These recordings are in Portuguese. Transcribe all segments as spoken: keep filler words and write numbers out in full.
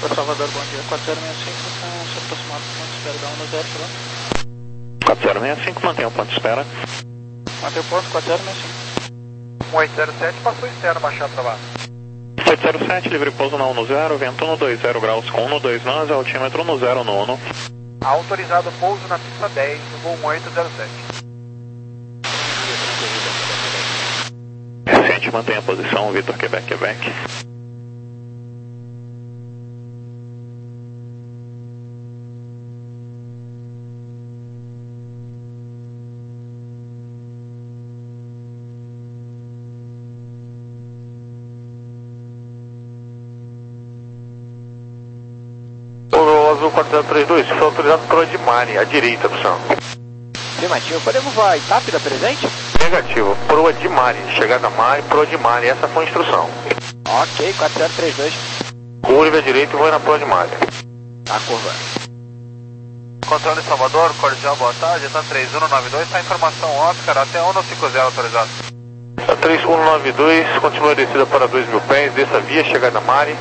Para Salvador, bom dia. quatro zero seis cinco, com se aproximar do ponto de espera da um zero, pronto. quatro zero seis cinco, mantenha o ponto de espera. Mantém o ponto, quatro zero seis cinco. um oito zero sete, passou externo, baixar para baixo. oito zero sete, livre pouso na um zero, vento no dois zero graus com um dois nós, altímetro no zero nono. Autorizado pouso na pista dez, no voo um oito zero sete. Recente, mantenha a posição, Vitor, Quebec, Quebec. Azul quatro zero três dois, foi autorizado para o Admare, à direita, opção. Afirmativo, podemos voar Itápida presente? Negativo, pro Admare, chegada Mare, pro Admare, essa foi a instrução. Ok, quatro zero três dois. Curva à direita e vou na pro Admare. A curva. Controle Salvador, cordial, boa tarde, tá três um nove dois, tá informação Oscar, até um cinco zero autorizado. três um nove dois, continua a descida para dois mil pés, desça via, chegada Mare.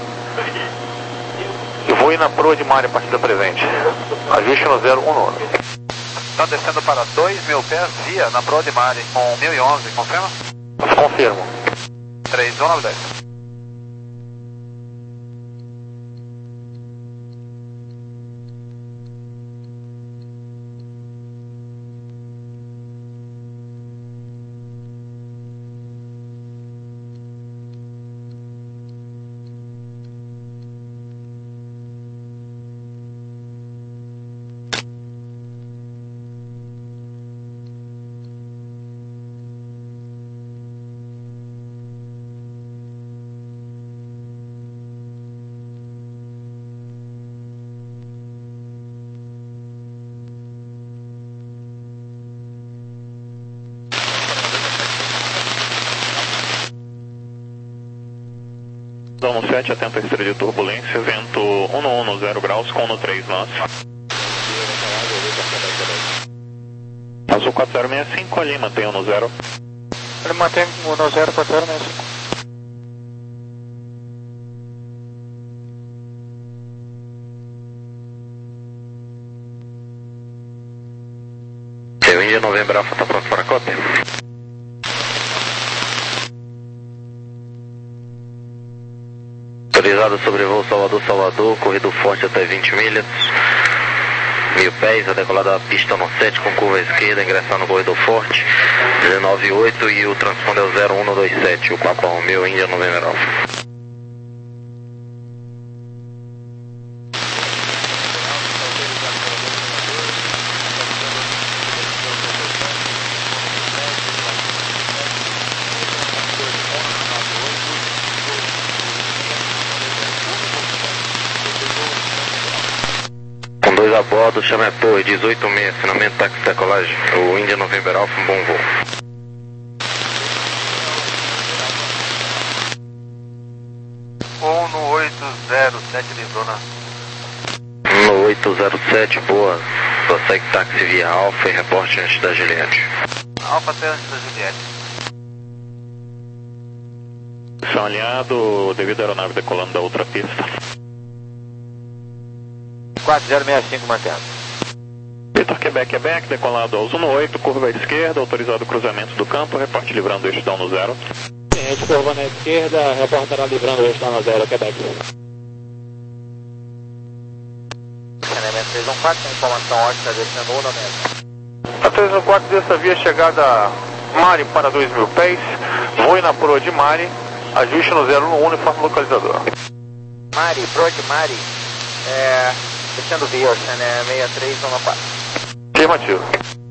E vou ir na proa de Mare a partir da presente. Ajuste no zero um nono. Está descendo para dois mil pés via na proa de Mare com mil e onze, confirma? Confirmo. três um nove dois. um sete, atento à estrela de turbulência, vento um um zero graus com um três nós. Azul quatro zero seis cinco, ali, mantenha no zero. Ele mantém o no zero, quatro zero seis cinco. Seu Índia Novembro Alfa está pronto para a cópia? Autorizado sobrevoo Salvador, Salvador, corrido forte até vinte milhas, mil pés, a decolada da pista no sete com curva à esquerda, ingressar no corredor forte, dezenove oito e o transponder é o zero um dois sete, o Papa Romeo Índia Novembro Alfa. A bordo, chama a torre, dezoito seis, assinamento táxi decolagem, o Índia November Alpha, um bom voo. um no oito zero sete, Lindona. um no oito zero sete, boa. Prossegue táxi via Alfa e reporte antes da Juliette. Alfa até antes da Juliette. São alinhado, devido à aeronave decolando da outra pista. quatro zero seis cinco mantendo. Vitor, Quebec, Quebec, decolado aos um no oito, curva à esquerda, autorizado cruzamento do campo, reporte livrando eixo down no zero. Cliente, curva na esquerda, reportará livrando o eixo down no zero, Quebec. Saneamento três um quatro, informação ótica descendo um no metro. A três um quatro, desça via, chegada Mare para dois mil pés, vou ir na proa de Mare, ajuste no zero um um, informe localizador. Mare, proa de Mare, é... descendo via, né, seis três um quatro. Afirmativo.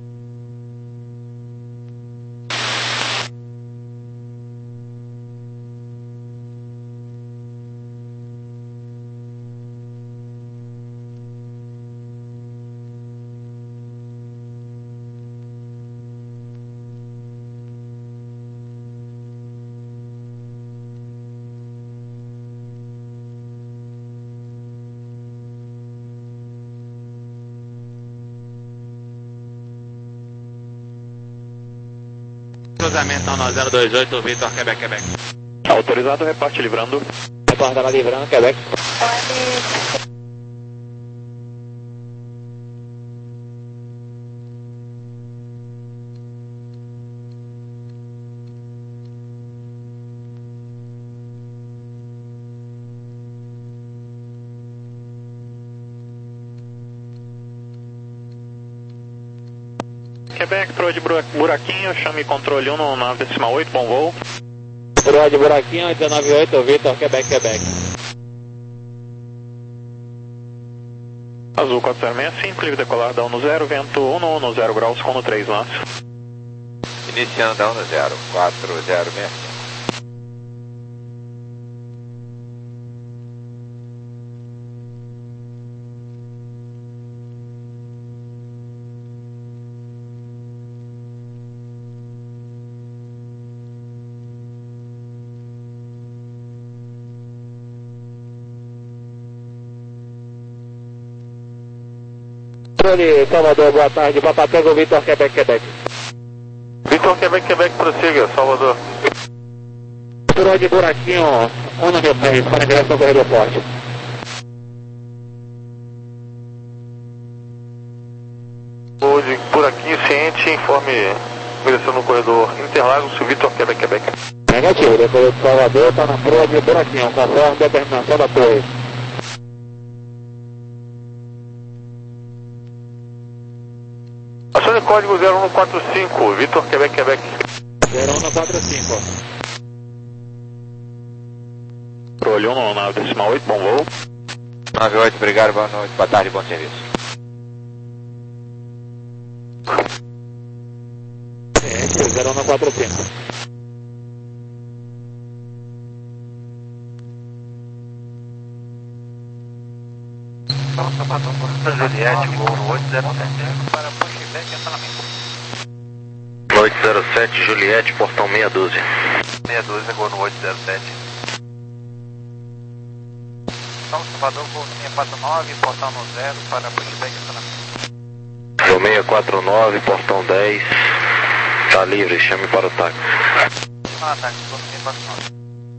Cruzamento na zero dois oito, Vitor, Quebec, Quebec. Autorizado, reporte livrando. Reportará livrando, Quebec. Quebec, proa de buraquinho, chame controle um no nove decimal oito, bom voo. Proa de buraquinho, dezenove oito, Vitor, Quebec, Quebec. Azul quatro zero seis cinco, livre decolar da um no zero, vento um no um, zero graus, com no três lance. Iniciando da um no zero, quatro zero seis cinco. De Salvador, boa tarde, Papatango, Vitor, Quebec, Quebec. Vitor, Quebec, Quebec, prossiga, Salvador. Proa de buraquinho, um no meu pé, para direção ao corredor forte. Proa de buraquinho ciente, informe direção no corredor Interlagos, Vitor, Quebec, Quebec. Negativo, depois de Salvador, está na proa de buraquinho, conforme determinação da torre. Acione código zero um quatro cinco, Vitor, Quebec, Quebec. zero um quatro cinco. Controle um no nove decimal oito, bom voo. nove oito, obrigado, boa noite, boa tarde, bom serviço. É, zero um quatro cinco. Juliette, voo oito zero sete para Pushback, entralamento. oito zero sete, Juliette, portão meia dúzia. meia dúzia, voo no oito zero sete. São Salvador, voo no seiscentos e quarenta e nove, portão no zero para Pushback, entralamento. Seu seiscentos e quarenta e nove, portão dez. Tá livre, chame para o táxi. Ah, tá, voo no seiscentos e quarenta e nove.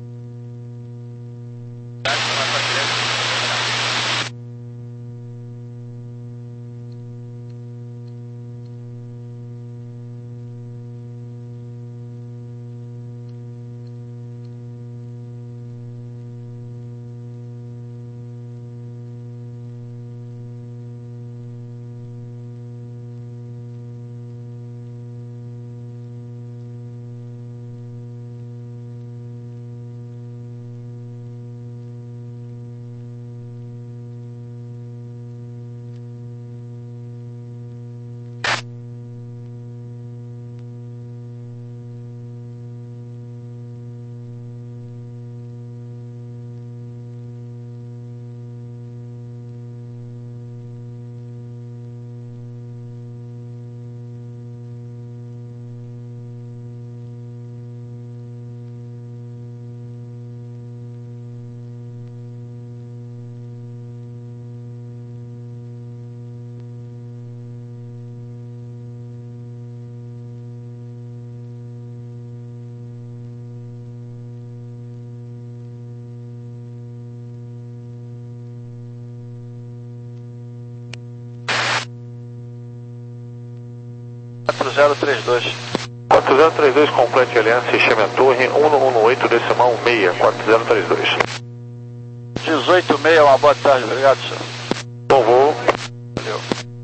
quatro zero três dois. quatro zero três dois, complete aliança, chame a torre um no um no oito, decimal seis, quatro zero três dois. dezoito seis, uma boa tarde, obrigado, senhor. Bom voo. Valeu.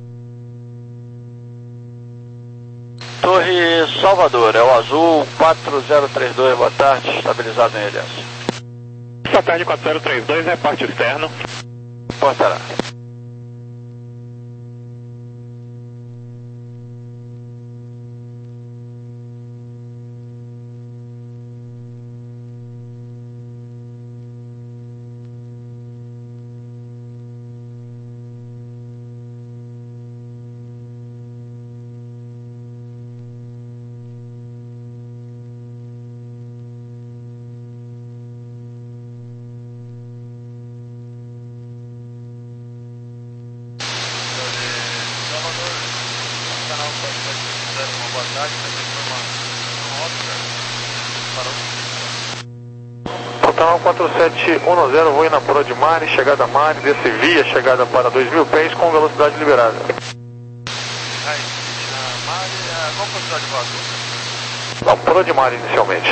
Torre Salvador, é o azul quatro zero três dois, boa tarde, estabilizado em aliança. Boa tarde, quatro zero três dois, é parte externo. Portará. Então, quatro sete um zero, vou ir na proa de Mari, chegada a Mari, desce via, chegada para dois mil pés com velocidade liberada. Aí, na Mari, uh, qual velocidade de voto? Não, proa de Mari inicialmente.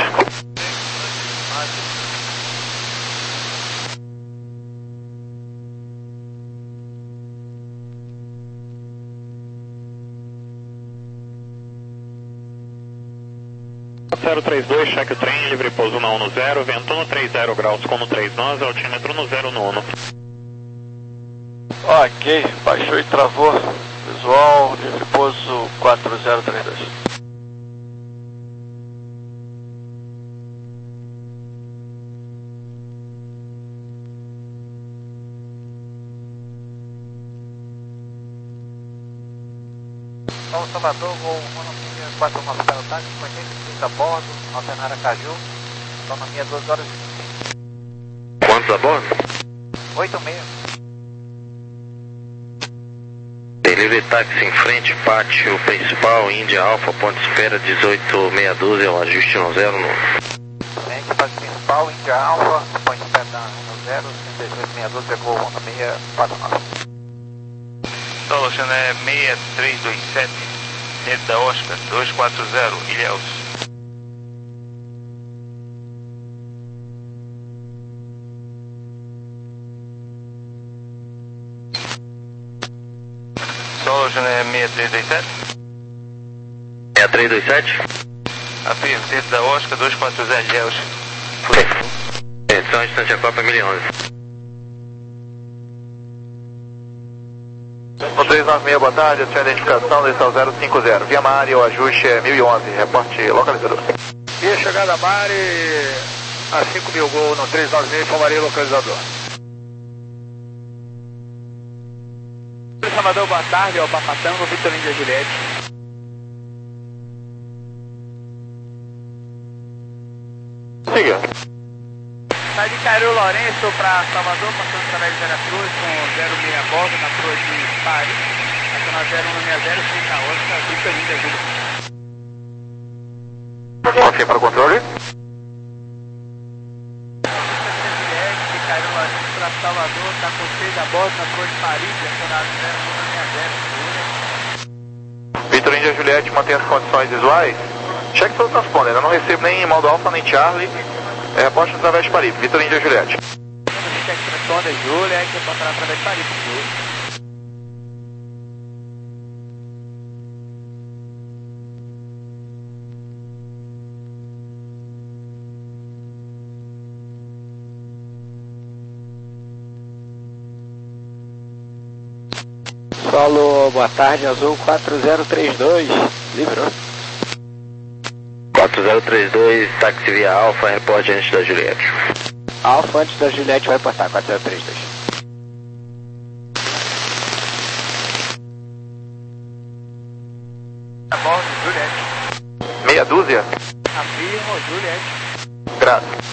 zero três dois, cheque o trem, livre pouso na um zero, vento no trinta graus com no três nós, altímetro no zero no um. Ok, baixou e travou. Visual, livre pouso quatro zero três dois. Então, Salvador, voo Monomia quatro nove para o táxi, oitenta e seis a bordo, alternar a Caju, autonomia duas horas e vinte. Quantos a bordo? oito meia. Delivery táxi em frente, pátio principal, Índia Alfa, ponto de espera dezoito meia dúzia, é um ajuste no zero no... Frente, pátio principal, Índia Alfa, ponto de espera no zero, dezoito meia dúzia, voo Monomia quatro nove. Solution é seis três dois sete, rede da Oscar dois quatro zero, Ilhéus. Solution é seis três dois sete. seis três dois sete? Afirmo, rede da Oscar dois quatro zero, Ilhéus. Atenção, distante a Copa mil e onze. No três nove seis, boa tarde, a sua identificação, desceu zero cinco zero. Via Mari, o ajuste é mil e onze, reporte localizador. Via chegada Mari, a cinco mil gol no três nove seis, informaria localizador. Salvador, boa tarde, é o Papatão, no Vitor Índia Juliette. Siga. Sai de Cairu Lourenço para Salvador, passando através de Veracruz com zero seis a bordo, na proa de Paris, nacional zero um seis zero, fica a Oscar, Vitor Índia Juliette. Ok, para o controle. De Cairu Lourenço para Salvador, está com seis a bordo, na proa de Paris, nacional zero um seis zero, Vitor Índia Juliette mantém as condições visuais. Cheque seu transponder, eu não recebo nem modo Alfa nem Charlie. É, reporte através de Paris, Vitor Índia Juliette. cheque transponder Juliette, reportar através de Paris, Juliette. Solo, boa tarde, Azul quatro zero três dois, livrou. quatro zero três dois, táxi via Alfa, reporte antes da Juliette. Alfa antes da Juliette vai reportar, quatro zero três dois. A bordo, Juliette. Meia dúzia? Afirmo, Juliette. Graças.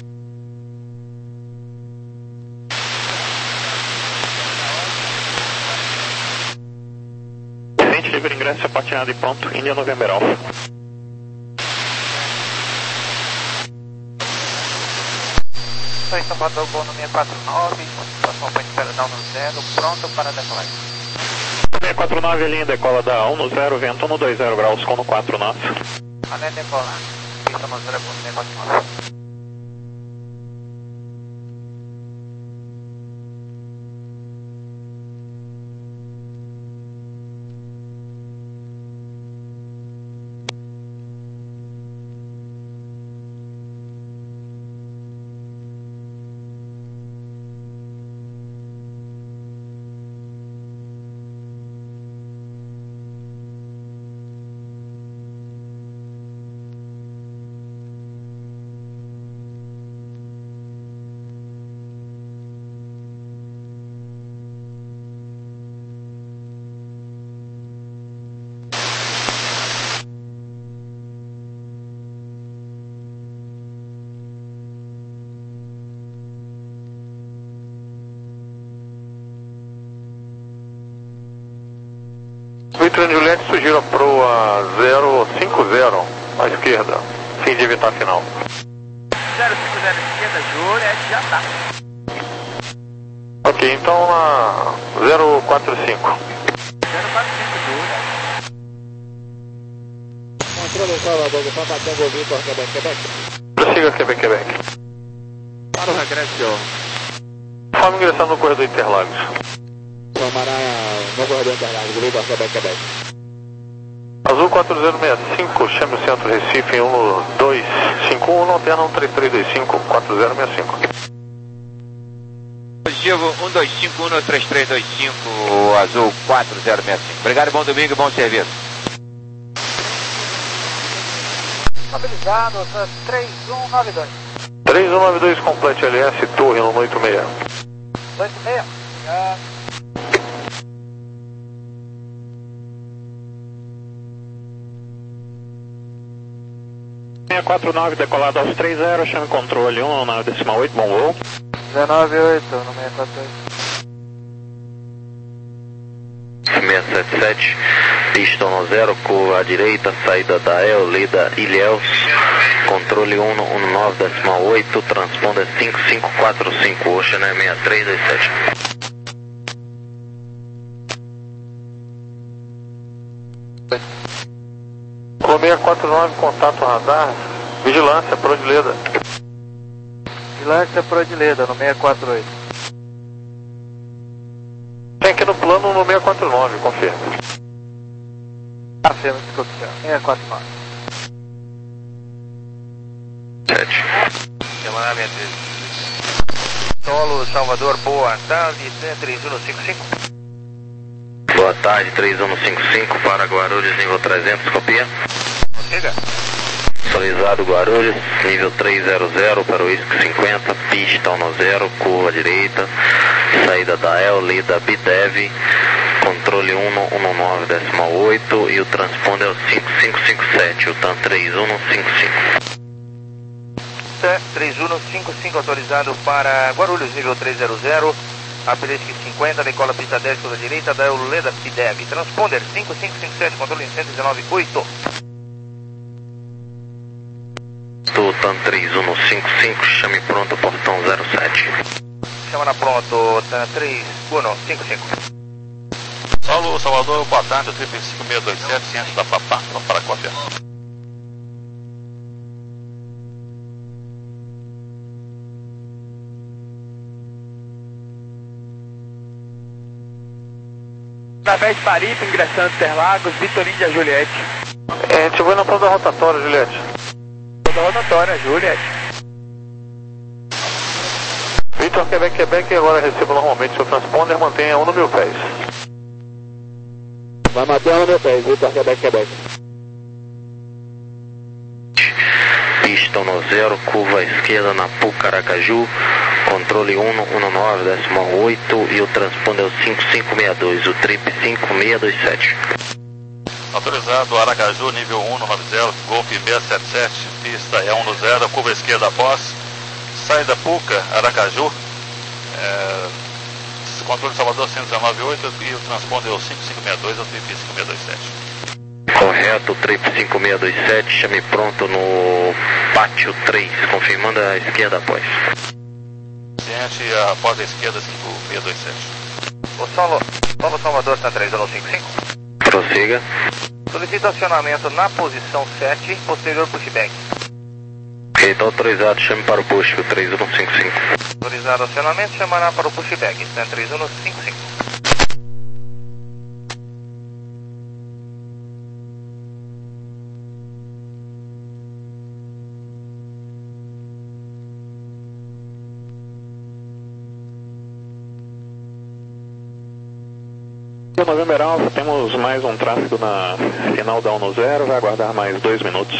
Cliente livre ingresso, patinado e pronto, Índia November Alfa. Estou em Salvador, voo no seis quatro nove, próximo ponto de espera da um zero, pronto para decolar. seis quatro nove, linha decola da um zero, vento no dois zero graus com no quatro nove. Além de decolar, pista no zero ponto seis quatro nove. Vitor Índia Juliette, sugiro a proa zero cinco zero, à esquerda, fim de evitar final. zero zero cinco zero esquerda, Juliette, já tá. Ok, então na zero quatro cinco. zero quatro cinco, Juliette. Controle Salvador do Pampa Tango Vitor, Quebec, Quebec. Prossiga Quebec, Quebec. Para o regresso. Forma ingressando no corredor Interlagos. Tomará no corredor Interlagos, Vitor, Quebec, Quebec. Azul quatro zero seis cinco, chame o centro Recife em um dois cinco um, lanterna um três três dois cinco, quatro zero seis cinco. Positivo um dois cinco um três três dois cinco, Azul quatro zero seis cinco. Obrigado, bom domingo e bom serviço. Estabilizado, três um nove dois. três um nove dois, complete L S, torre no oito seis. oito seis, obrigado. seis quatro nove, decolado aos três zero, chame controle um, nove decimal oito, bom voo. dezenove oito, no seis quatro oito. seis sete sete, pista no zero, curva à direita, saída da El, Lida, Ilhéus, controle um nove decimal oito, transponder cinco cinco quatro cinco, Ocean é seis três dois sete. Pro seis quatro nove, contato radar, vigilância, Prodileda. Vigilância Prodileda, no seis quatro oito. Tem aqui no plano no seis quatro nove, confirma. Afirma, desculpe, senhor. seis quatro nove. sete. Semana minha Solo, Salvador, boa tarde, três um cinco cinco. Boa tarde, três um cinco cinco para Guarulhos, nível trezentos, copia. Chega. Visualizado Guarulhos, nível trezentos para o Whisky cinquenta, pista no zero, curva direita, saída da El, Lida, Bidev, controle um nove decimal oito e o transponder é o cinco cinco cinco sete, o TAM três um cinco cinco. três um cinco cinco autorizado para Guarulhos, nível trezentos, Apelisk cinquenta, decola pista dez pela direita, da El, Lida, Bidev, transponder cinco cinco cinco sete, controle em cento e dezenove oito. TAM três um cinco cinco, chame pronto, portão zero sete. Chama na pronto, três um cinco cinco. Alô, Salvador, boa tarde, triplo cinco seis dois sete, ciência da Papá, para a cópia. Através de Paripe, ingressando Interlagos, Vitorino de Juliette. É, a gente vai na prova da rotatória, Juliette. Toda rotatória, Juliette. Vitor, Quebec, Quebec, agora recebo normalmente seu transponder, mantenha um no mil pés. Vai manter um no meu pé, Vitor, Quebec, Quebec. Pista no zero, curva à esquerda na Pucaracaju, controle um nove decimal oito e o transponder é o cinco cinco seis dois, o trip cinco seis dois sete. Autorizado Aracaju, nível um nove zero, Golf seis sete sete, pista é um no zero, curva esquerda após, saída Puca, Aracaju, é, controle Salvador cento e dezenove oito e o transponder é o cinco cinco seis dois, o trip cinco seis dois sete. Correto, trip cinco seis dois sete, chame pronto no pátio três, confirmando a esquerda após. Ciente, após a esquerda cinco seis dois sete. O solo, solo Salvador, está três um cinco cinco. Prossiga. Solicita acionamento na posição sete, posterior pushback. Ok, está autorizado, chame para o push, o três um cinco cinco. Autorizado acionamento, chamará para o pushback, está três um cinco cinco. November Alpha, temos mais um tráfego na final da um no zero, vai aguardar mais dois minutos.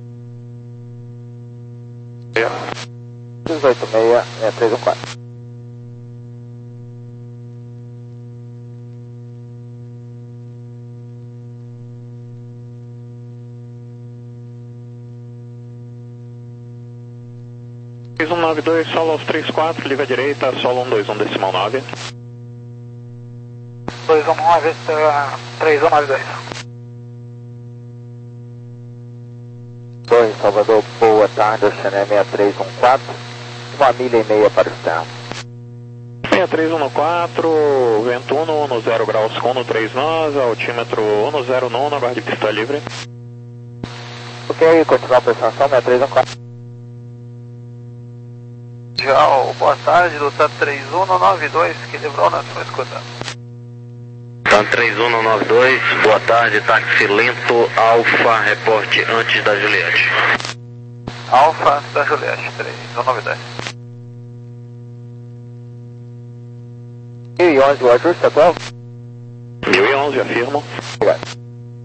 dezoito seis, é, três um quatro. três um nove dois, solo aos três quatro, liga à direita, solo um dois um decimal nove. dois um nove, três um nove dois. Torre Salvador, boa tarde, Oceané seis três um quatro, uma milha e meia para o externo. seis três um quatro, vento um, zero graus com um três nós, altímetro um zero um, aguarde pista livre. Ok, continuar a prestação, seis três um quatro. Tchau, boa tarde, do TAM três um nove dois, que livrou na sua escuta. TAM três um nove dois, boa tarde, táxi lento, Alfa, reporte antes da Juliette. Alfa antes da Juliette, três um nove dois. mil e onze, o ajuste atual? mil e onze, afirmo. Obrigado.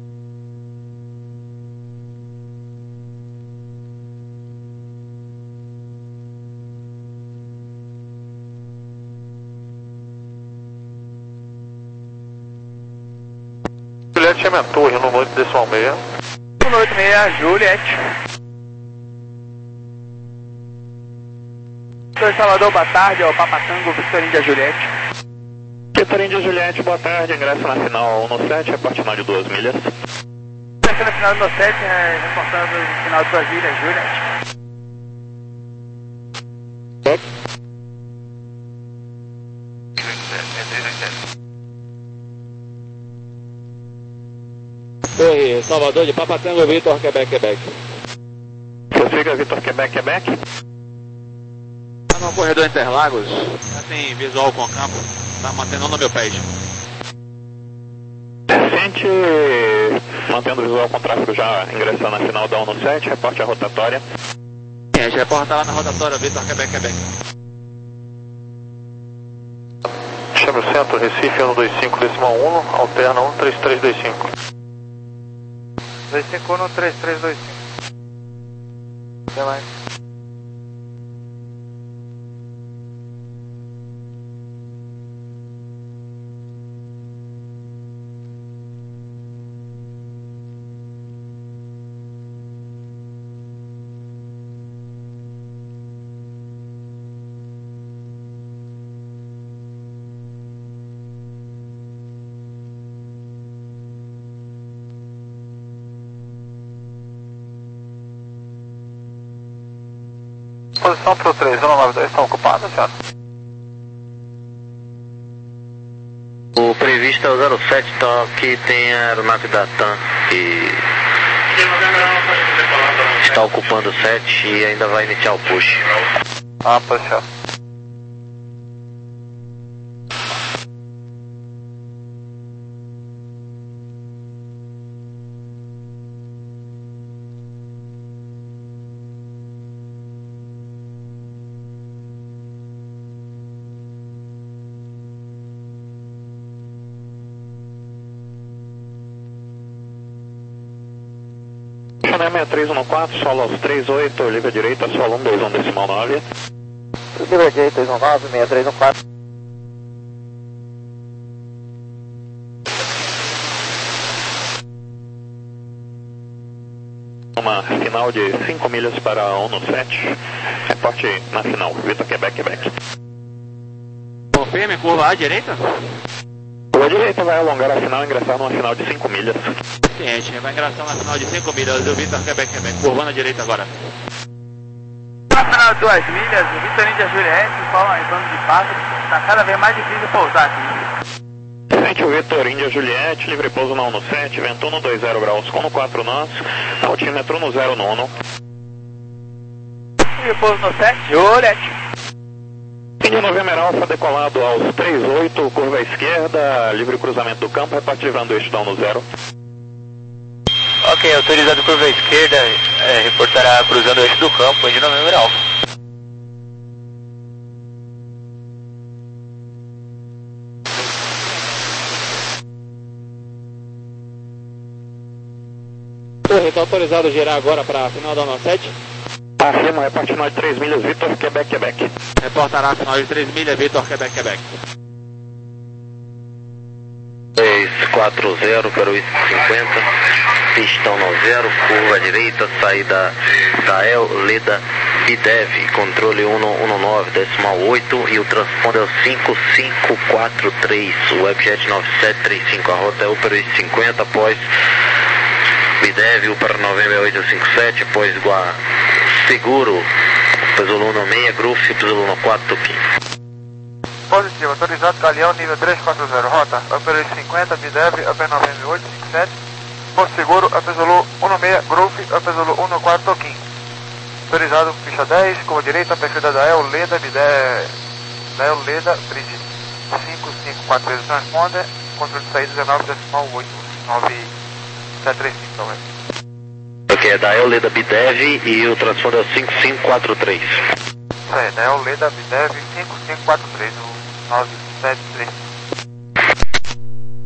Juliette é torre, no oito decimal seis. um oito seis, Juliette. Torre Salvador, boa tarde, é o Papatango, Victor Índia Juliette. Victor Índia Juliette, boa tarde, ingresso na final um sete, repartição de duas milhas. Ingresso na final do sete, é, reportando o final de duas milhas, Juliette. Torre Salvador de Papatango, Vitor, Quebec, Quebec. Prossiga, Vitor, Quebec, Quebec. Tá no corredor Interlagos, já tem visual com o campo, tá mantendo no meu pé. Sente, mantendo o visual com tráfego já ingressando na final da um sete, reporte a rotatória. Sim, a gente reporta lá na rotatória, Vitor, Quebec, Quebec. Chame o centro, Recife um dois cinco decimal um, alterna um três três dois cinco. dois cinco um, três três dois cinco. Até mais. Posição para o três um nove dois, estão ocupados, senhor? O previsto é o zero sete, então aqui tem a aeronave da TAM que está ocupando o sete e ainda vai iniciar o push. Ah, pois senhor. seis três um quatro, solo aos três oito, livre à direita, solo um dois um decimal nove. Livre à direita, dois um nove, seis três um quatro. Uma final de cinco milhas para um sete, reporte na final, Vitor, Quebec, Quebec. Confirme, curva à direita? Curva à direita vai alongar a final e ingressar numa final de cinco milhas. Sim, a gente vai ingressar na final de cinco milhas, o Vitor, Quebec, Quebec, curvando à direita agora. Na final de duas milhas, o Victor Índia Juliette, só em plano de pássaro, está cada vez mais difícil pousar aqui. Sente o Vitor Índia Juliette, livre pouso na um sete, vento um dois zero graus com quatro nós, altímetro um zero um. Livre pouso no sete, Juliette. Índia November Alfa decolado aos três oito, curva à esquerda, livre cruzamento do campo, reparte livrando o eixo da um zero. Ok, autorizado curva à esquerda, é, reportará cruzando o eixo do campo, Índia November Alfa. Torre, está autorizado a girar agora para a final da um sete? Afirma, reparte final de três milhas, Vitor, Quebec, Quebec. Reportará a final de três milhas, Vitor, Quebec, Quebec. seis quatro zero para o I cinquenta, pistão no zero, curva à direita, saída da El, Leda, Bidev, controle um nove decimal oito e o transponder é o cinco cinco quatro três, Webjet nove sete três cinco, a rota é o para o I cinquenta após Bidev para Novembro oito cinco sete, após Gua... Seguro, Pesoul um seis, Groove, Pesoul um quatro, Tupi. Positivo, autorizado Galeão, nível três quatro zero, rota, Upper cinquenta, Bidev, Upper Novembro oito cinco sete, Porto Seguro, Pesoul um seis, Groove, Pesoul um quatro, Toquim. Autorizado, ficha dez, curva direita, perfil da El Leda, Bidev, Dael Leda, bridge cinco cinco quatro três, transponder, controle de saída dezenove decimal oito nove sete três cinco, talvez. Ok, é Dael Leda Bidev e o transponder é o cinco cinco quatro três. Isso aí, Dael Leda Bidev cinco cinco quatro três, o nove sete três cinco.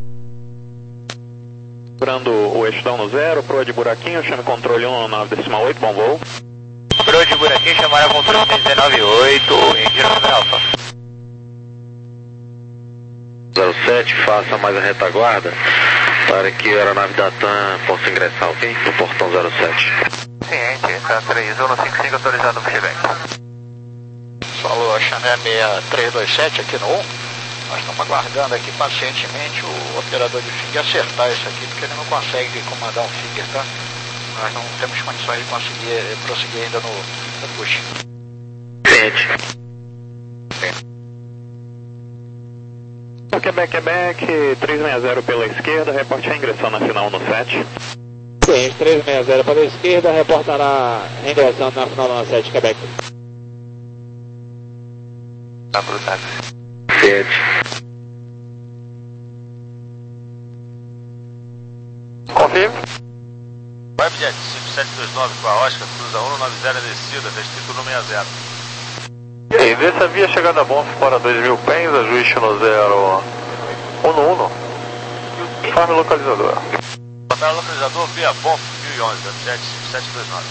Segurando o eixo down no zero, proa de buraquinho, chame controle um nove decimal oito, bom voo. Proa de buraquinho, chamaram controle dezenove oito, Indy November Alpha. zero sete, faça mais a retaguarda para que a aeronave da TAM possa ingressar, ok? No portão zero sete. Ciente, tá três um cinco cinco autorizado no feedback. Falou a Channel seis três dois sete aqui no um. Nós estamos aguardando aqui pacientemente o operador de F I G acertar isso aqui, porque ele não consegue comandar um F I G, tá? Nós não temos condições de conseguir prosseguir ainda no, no push. Ciente. Quebec, Quebec, três seis zero pela esquerda, reporte a ingressão na final no sete. Sim, três seis zero pela esquerda, reportará ingressando na final no sete, Quebec. Tá pro táxi. Ciente. Confirme. Webjet cinco sete dois nove com a Oscar, cruza um nove zero descida, restrito no sessenta. E aí, desça via chegada bom para dois mil pés, ajuste no zero um um. Farm localizador. Farm localizador via bom mil e onze, Webjet cinco sete dois nove.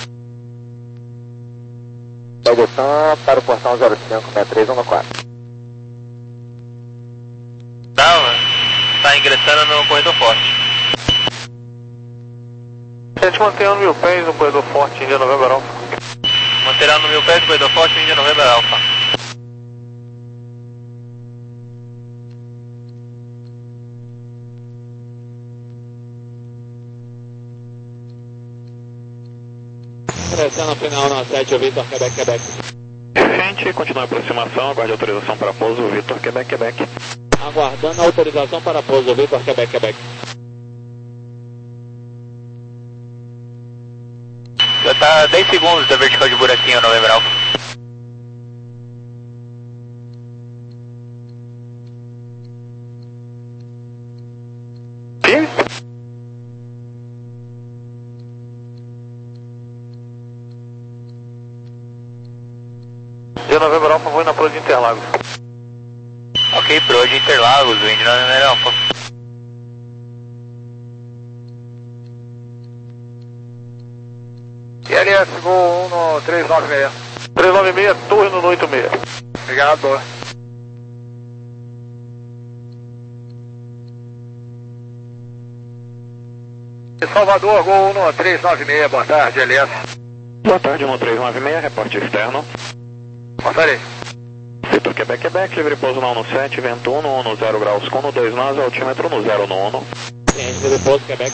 Dogutan para o portão zero cinco seis três um quatro. Não, tá ingressando no corredor forte. A gente mantém no mil pés no corredor forte, India November Alpha. Manterá no mil pés no corredor forte, India November Alpha. Ingressando na final no sete, o Vitor, Quebec, Quebec. Gente, continue a aproximação, aguarde autorização para pouso, Vitor, Quebec, Quebec. Aguardando a autorização para pouso, Vitor, Quebec, Quebec. Já tá dez segundos da vertical de buraquinho no November Alpha. Sim? De November Alpha, vou na proa de Interlagos. Ok, proa de Interlagos, o Indy November Alpha. I L S Gol um no três nove seis. três nove seis, turno no oito seis. Obrigado. Salvador, Gol um no três nove seis, boa tarde, L S. Boa tarde, um três nove seis, reporte externo. Passarei. Vitor, Quebec, Quebec, livre pouso no um sete, vento um no zero graus com no dois nós, altímetro no zero um. Sim, livre pouso, Quebec.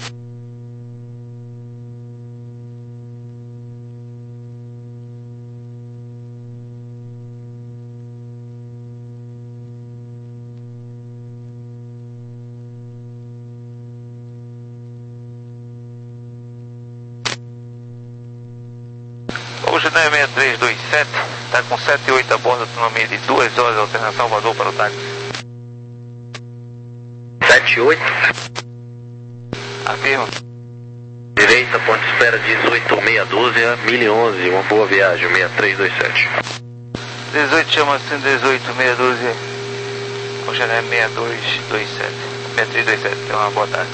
O G seis três dois sete está com sete oito a bordo, autonomia de duas horas, alternação vazou para o táxi. sete oito. Afirma. Direita, ponto de espera dezoito meia dúzia, mil e onze, uma boa viagem, seis três dois sete. dezoito chama-se dezoito meia dúzia, com Channel seis dois dois sete. seis três dois sete, tenha uma boa tarde.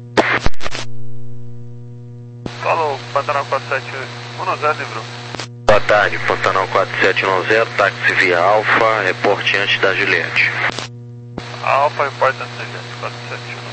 Falou, Pantanal quatro sete um zero, livrou. Boa tarde, Pantanal quatro sete um zero, táxi via Alfa, reporte antes da Juliette. Alfa, reporte antes da Juliette, quatro sete um.